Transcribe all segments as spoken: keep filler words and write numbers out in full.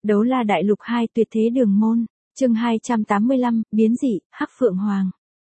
Đấu La Đại Lục hai Tuyệt Thế Đường Môn, chương hai trăm tám mươi lăm, biến dị, Hắc Phượng Hoàng.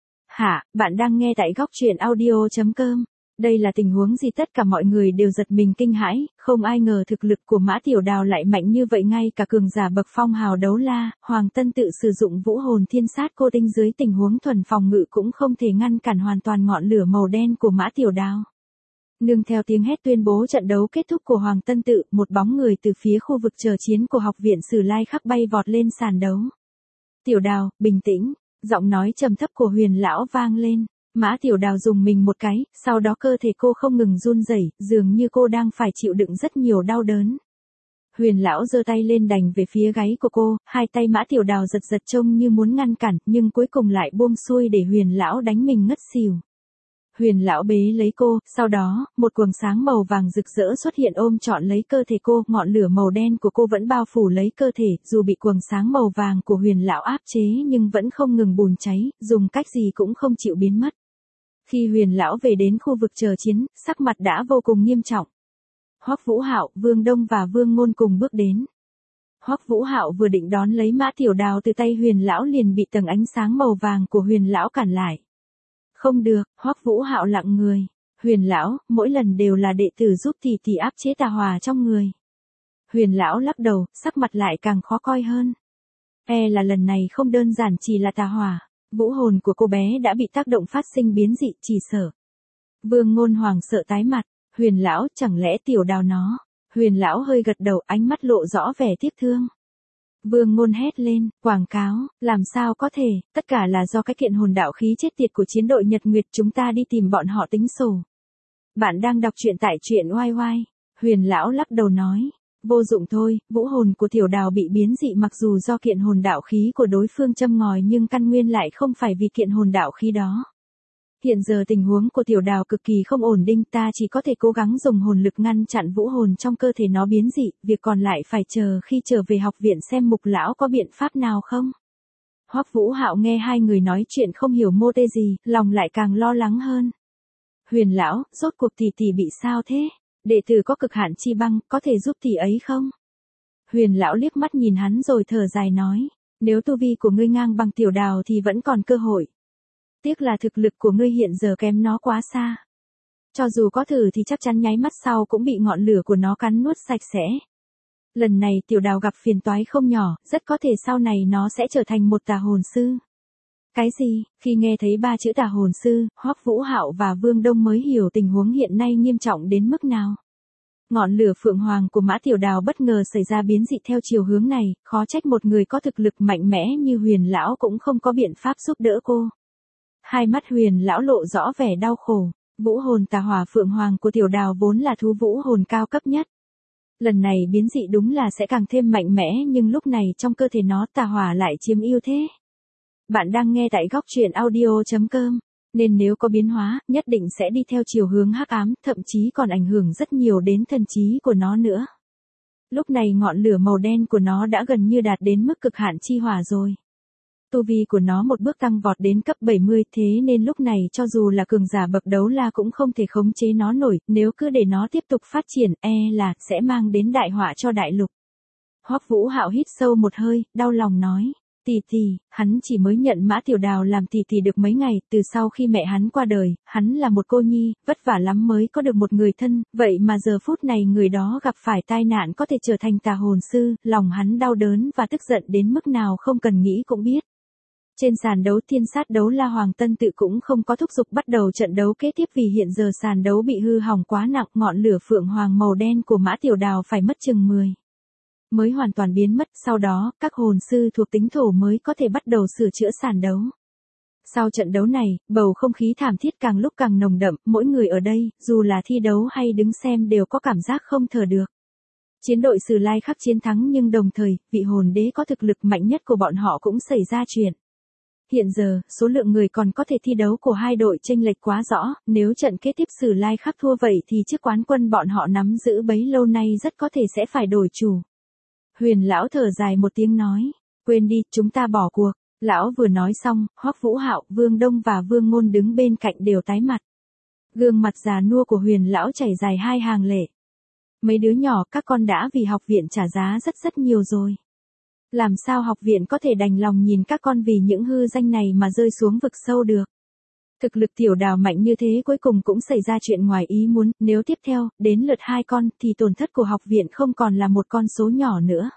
Hả, bạn đang nghe tại góc truyện audio chấm com. Đây là tình huống gì tất cả mọi người đều giật mình kinh hãi, không ai ngờ thực lực của Mã Tiểu Đào lại mạnh như vậy, ngay cả cường giả bậc phong hào đấu la, Hoàng Tân tự sử dụng vũ hồn thiên sát cô tinh dưới tình huống thuần phòng ngự cũng không thể ngăn cản hoàn toàn ngọn lửa màu đen của Mã Tiểu Đào. Nương theo tiếng hét tuyên bố trận đấu kết thúc của Hoàng Tân tự, một bóng người từ phía khu vực chờ chiến của học viện Sử Lai Khắc bay vọt lên sàn đấu. Tiểu Đào, bình tĩnh, giọng nói trầm thấp của Huyền lão vang lên. Mã Tiểu Đào dùng mình một cái, sau đó cơ thể cô không ngừng run rẩy, dường như cô đang phải chịu đựng rất nhiều đau đớn. Huyền lão giơ tay lên đành về phía gáy của cô, hai tay Mã Tiểu Đào giật giật trông như muốn ngăn cản, nhưng cuối cùng lại buông xuôi để Huyền lão đánh mình ngất xỉu. Huyền lão bế lấy cô, sau đó, một quầng sáng màu vàng rực rỡ xuất hiện ôm trọn lấy cơ thể cô, ngọn lửa màu đen của cô vẫn bao phủ lấy cơ thể, dù bị quầng sáng màu vàng của Huyền lão áp chế nhưng vẫn không ngừng bùng cháy, dùng cách gì cũng không chịu biến mất. Khi Huyền lão về đến khu vực chờ chiến, sắc mặt đã vô cùng nghiêm trọng. Hoắc Vũ Hạo, Vương Đông và Vương Ngôn cùng bước đến. Hoắc Vũ Hạo vừa định đón lấy Mã Tiểu Đào từ tay Huyền lão liền bị tầng ánh sáng màu vàng của Huyền lão cản lại. Không được, Hoắc Vũ Hạo lặng người. Huyền lão, mỗi lần đều là đệ tử giúp tỷ tỷ áp chế tà hỏa trong người. Huyền lão lắc đầu, sắc mặt lại càng khó coi hơn. E là lần này không đơn giản chỉ là tà hỏa. Vũ hồn của cô bé đã bị tác động phát sinh biến dị, chỉ sợ. Vương Ngôn hoàng sợ tái mặt. Huyền lão, chẳng lẽ Tiểu Đào nó? Huyền lão hơi gật đầu, ánh mắt lộ rõ vẻ tiếc thương. Vương Ngôn hét lên, quảng cáo, làm sao có thể, tất cả là do cái kiện hồn đạo khí chết tiệt của chiến đội Nhật Nguyệt, chúng ta đi tìm bọn họ tính sổ. Bạn đang đọc truyện tại truyện oai oai. Huyền lão lắc đầu nói, vô dụng thôi, vũ hồn của Tiểu Đào bị biến dị mặc dù do kiện hồn đạo khí của đối phương châm ngòi nhưng căn nguyên lại không phải vì kiện hồn đạo khí đó. Hiện giờ tình huống của Tiểu Đào cực kỳ không ổn định, ta chỉ có thể cố gắng dùng hồn lực ngăn chặn vũ hồn trong cơ thể nó biến dị, việc còn lại phải chờ khi trở về học viện xem Mục lão có biện pháp nào không. Hoắc Vũ Hạo nghe hai người nói chuyện không hiểu mô tê gì, lòng lại càng lo lắng hơn. Huyền lão, rốt cuộc tỷ tỷ bị sao thế? Đệ tử có cực hạn chi băng, có thể giúp tỷ ấy không? Huyền lão liếc mắt nhìn hắn rồi thở dài nói, nếu tu vi của ngươi ngang bằng Tiểu Đào thì vẫn còn cơ hội. Tiếc là thực lực của ngươi hiện giờ kém nó quá xa. Cho dù có thử thì chắc chắn nháy mắt sau cũng bị ngọn lửa của nó cắn nuốt sạch sẽ. Lần này Tiểu Đào gặp phiền toái không nhỏ, rất có thể sau này nó sẽ trở thành một tà hồn sư. Cái gì? Khi nghe thấy ba chữ tà hồn sư, Hoắc Vũ Hạo và Vương Đông mới hiểu tình huống hiện nay nghiêm trọng đến mức nào. Ngọn lửa Phượng Hoàng của Mã Tiểu Đào bất ngờ xảy ra biến dị theo chiều hướng này, khó trách một người có thực lực mạnh mẽ như Huyền lão cũng không có biện pháp giúp đỡ cô. Hai mắt Huyền lão lộ rõ vẻ đau khổ, vũ hồn tà hỏa Phượng Hoàng của Tiểu Đào vốn là thú vũ hồn cao cấp nhất. Lần này biến dị đúng là sẽ càng thêm mạnh mẽ, nhưng lúc này trong cơ thể nó tà hỏa lại chiếm ưu thế. Bạn đang nghe tại góc truyện audio chấm com, nên nếu có biến hóa, nhất định sẽ đi theo chiều hướng hắc ám, thậm chí còn ảnh hưởng rất nhiều đến thần trí của nó nữa. Lúc này ngọn lửa màu đen của nó đã gần như đạt đến mức cực hạn chi hỏa rồi. Tu vi của nó một bước tăng vọt đến cấp bảy mươi, thế nên lúc này cho dù là cường giả bậc đấu la cũng không thể khống chế nó nổi, nếu cứ để nó tiếp tục phát triển, e là sẽ mang đến đại họa cho đại lục. Hoắc Vũ Hạo hít sâu một hơi, đau lòng nói, tỷ tỷ, hắn chỉ mới nhận Mã Tiểu Đào làm tỷ tỷ được mấy ngày, từ sau khi mẹ hắn qua đời, hắn là một cô nhi, vất vả lắm mới có được một người thân, vậy mà giờ phút này người đó gặp phải tai nạn có thể trở thành tà hồn sư, lòng hắn đau đớn và tức giận đến mức nào không cần nghĩ cũng biết. Trên sàn đấu thiên sát đấu la Hoàng Tân tự cũng không có thúc giục bắt đầu trận đấu kế tiếp vì hiện giờ sàn đấu bị hư hỏng quá nặng, ngọn lửa Phượng Hoàng màu đen của Mã Tiểu Đào phải mất chừng mười mới hoàn toàn biến mất, sau đó, các hồn sư thuộc tính thổ mới có thể bắt đầu sửa chữa sàn đấu. Sau trận đấu này, bầu không khí thảm thiết càng lúc càng nồng đậm, mỗi người ở đây, dù là thi đấu hay đứng xem đều có cảm giác không thở được. Chiến đội Sử Lai Khắc chiến thắng nhưng đồng thời, vị hồn đế có thực lực mạnh nhất của bọn họ cũng xảy ra chuyện. Hiện giờ, số lượng người còn có thể thi đấu của hai đội chênh lệch quá rõ, nếu trận kế tiếp Sử Lai Khắc thua vậy thì chiếc quán quân bọn họ nắm giữ bấy lâu nay rất có thể sẽ phải đổi chủ. Huyền lão thở dài một tiếng nói, quên đi, chúng ta bỏ cuộc. Lão vừa nói xong, Hoắc Vũ Hạo, Vương Đông và Vương Ngôn đứng bên cạnh đều tái mặt. Gương mặt già nua của Huyền lão chảy dài hai hàng lệ. Mấy đứa nhỏ các con đã vì học viện trả giá rất rất nhiều rồi. Làm sao học viện có thể đành lòng nhìn các con vì những hư danh này mà rơi xuống vực sâu được. Thực lực Tiểu Đào mạnh như thế cuối cùng cũng xảy ra chuyện ngoài ý muốn, nếu tiếp theo, đến lượt hai con thì tổn thất của học viện không còn là một con số nhỏ nữa.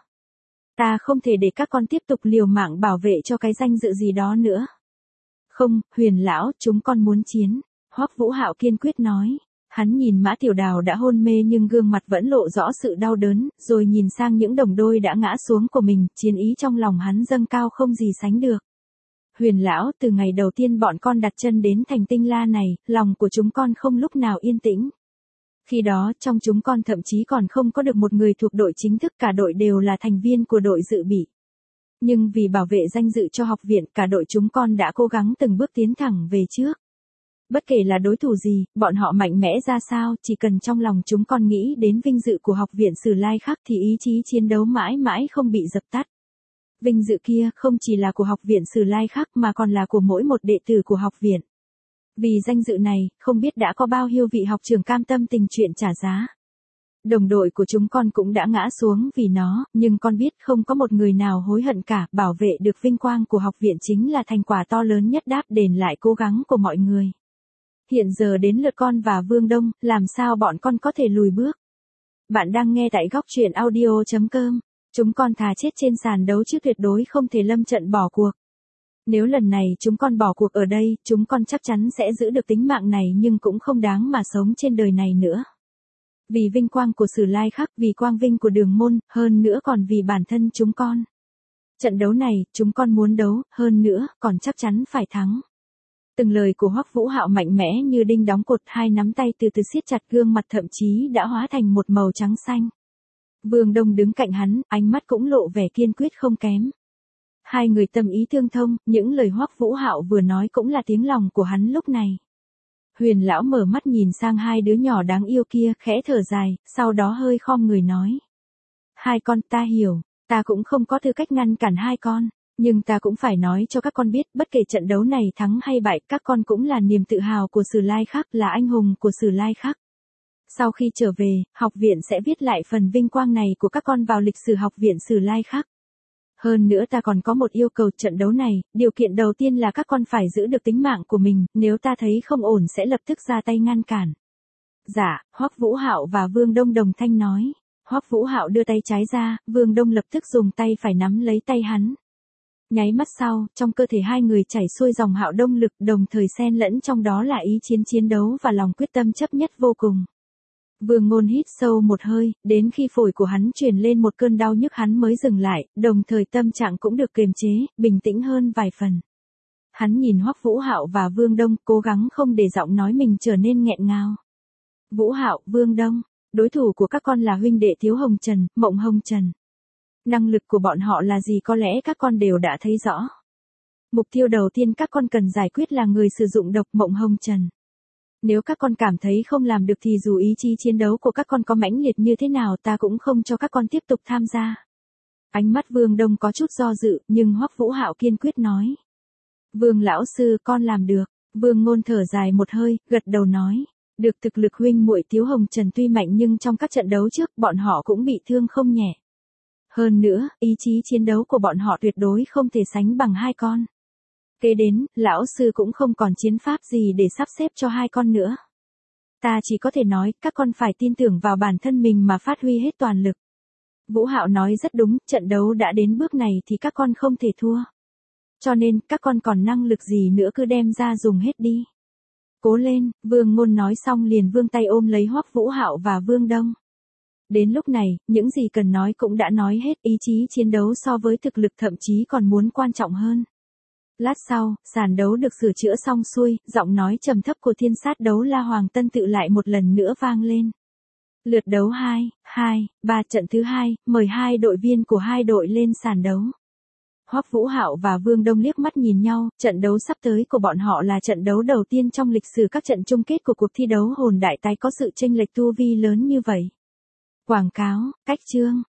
Ta không thể để các con tiếp tục liều mạng bảo vệ cho cái danh dự gì đó nữa. Không, Huyền lão, chúng con muốn chiến. Hoắc Vũ Hạo kiên quyết nói. Hắn nhìn Mã Tiểu Đào đã hôn mê nhưng gương mặt vẫn lộ rõ sự đau đớn, rồi nhìn sang những đồng đôi đã ngã xuống của mình, chiến ý trong lòng hắn dâng cao không gì sánh được. Huyền lão, từ ngày đầu tiên bọn con đặt chân đến thành Tinh La này, lòng của chúng con không lúc nào yên tĩnh. Khi đó, trong chúng con thậm chí còn không có được một người thuộc đội chính thức, cả đội đều là thành viên của đội dự bị. Nhưng vì bảo vệ danh dự cho học viện, cả đội chúng con đã cố gắng từng bước tiến thẳng về trước. Bất kể là đối thủ gì, bọn họ mạnh mẽ ra sao, chỉ cần trong lòng chúng con nghĩ đến vinh dự của học viện Sử Lai Khắc thì ý chí chiến đấu mãi mãi không bị dập tắt. Vinh dự kia không chỉ là của học viện Sử Lai Khắc mà còn là của mỗi một đệ tử của học viện. Vì danh dự này, không biết đã có bao nhiêu vị học trưởng cam tâm tình chuyện trả giá. Đồng đội của chúng con cũng đã ngã xuống vì nó, nhưng con biết không có một người nào hối hận cả, bảo vệ được vinh quang của học viện chính là thành quả to lớn nhất đáp đền lại cố gắng của mọi người. Hiện giờ đến lượt con và Vương Đông, làm sao bọn con có thể lùi bước? Bạn đang nghe tại góc truyện audio chấm com. Chúng con thà chết trên sàn đấu chứ tuyệt đối không thể lâm trận bỏ cuộc. Nếu lần này chúng con bỏ cuộc ở đây, chúng con chắc chắn sẽ giữ được tính mạng này nhưng cũng không đáng mà sống trên đời này nữa. Vì vinh quang của Sử Lai Khắc, vì quang vinh của Đường Môn, hơn nữa còn vì bản thân chúng con. Trận đấu này, chúng con muốn đấu, hơn nữa, còn chắc chắn phải thắng. Từng lời của Hoắc Vũ Hạo mạnh mẽ như đinh đóng cột, hai nắm tay từ từ siết chặt, gương mặt thậm chí đã hóa thành một màu trắng xanh. Vương Đông đứng cạnh hắn, ánh mắt cũng lộ vẻ kiên quyết không kém. Hai người tâm ý tương thông, những lời Hoắc Vũ Hạo vừa nói cũng là tiếng lòng của hắn lúc này. Huyền lão mở mắt nhìn sang hai đứa nhỏ đáng yêu kia, khẽ thở dài, sau đó hơi khom người nói. Hai con, ta hiểu, ta cũng không có tư cách ngăn cản hai con, nhưng ta cũng phải nói cho các con biết, bất kể trận đấu này thắng hay bại, các con cũng là niềm tự hào của Sử Lai Khắc, là anh hùng của Sử Lai Khắc. Sau khi trở về, học viện sẽ viết lại phần vinh quang này của các con vào lịch sử học viện Sử Lai Khắc. Hơn nữa ta còn có một yêu cầu trận đấu này, điều kiện đầu tiên là các con phải giữ được tính mạng của mình, nếu ta thấy không ổn sẽ lập tức ra tay ngăn cản. Dạ, Hoắc Vũ Hạo và Vương Đông đồng thanh nói. Hoắc Vũ Hạo đưa tay trái ra, Vương Đông lập tức dùng tay phải nắm lấy tay hắn. Nháy mắt sau, trong cơ thể hai người chảy xuôi dòng hạo đông lực, đồng thời xen lẫn trong đó là ý chiến chiến đấu và lòng quyết tâm chấp nhất vô cùng. Vương Ngôn hít sâu một hơi, đến khi phổi của hắn truyền lên một cơn đau nhức hắn mới dừng lại, đồng thời tâm trạng cũng được kiềm chế, bình tĩnh hơn vài phần. Hắn nhìn Hoắc Vũ Hạo và Vương Đông, cố gắng không để giọng nói mình trở nên nghẹn ngào. Vũ Hạo, Vương Đông, đối thủ của các con là huynh đệ Thiếu Hồng Trần, Mộng Hồng Trần. Năng lực của bọn họ là gì có lẽ các con đều đã thấy rõ. Mục tiêu đầu tiên các con cần giải quyết là người sử dụng độc Mộng Hồng Trần. Nếu các con cảm thấy không làm được thì dù ý chí chiến đấu của các con có mãnh liệt như thế nào ta cũng không cho các con tiếp tục tham gia. Ánh mắt Vương Đông có chút do dự, nhưng Hoắc Vũ Hạo kiên quyết nói. Vương lão sư, con làm được. Vương Ngôn thở dài một hơi, gật đầu nói. Được, thực lực huynh muội Thiếu Hồng Trần tuy mạnh nhưng trong các trận đấu trước bọn họ cũng bị thương không nhẹ. Hơn nữa, ý chí chiến đấu của bọn họ tuyệt đối không thể sánh bằng hai con. Kế đến, lão sư cũng không còn chiến pháp gì để sắp xếp cho hai con nữa. Ta chỉ có thể nói, các con phải tin tưởng vào bản thân mình mà phát huy hết toàn lực. Vũ Hạo nói rất đúng, trận đấu đã đến bước này thì các con không thể thua. Cho nên, các con còn năng lực gì nữa cứ đem ra dùng hết đi. Cố lên, Vương Ngôn nói xong liền vươn tay ôm lấy Hoắc Vũ Hạo và Vương Đông. Đến lúc này, những gì cần nói cũng đã nói hết, ý chí chiến đấu so với thực lực thậm chí còn muốn quan trọng hơn. Lát sau, sàn đấu được sửa chữa xong xuôi, giọng nói trầm thấp của thiên sát đấu la Hoàng Tân Tự lại một lần nữa vang lên. Lượt đấu hai, hai, ba trận thứ hai, mời hai đội viên của hai đội lên sàn đấu. Hoắc Vũ Hạo và Vương Đông liếc mắt nhìn nhau, trận đấu sắp tới của bọn họ là trận đấu đầu tiên trong lịch sử các trận chung kết của cuộc thi đấu hồn đại tái có sự chênh lệch tu vi lớn như vậy. Quảng cáo, cách chương.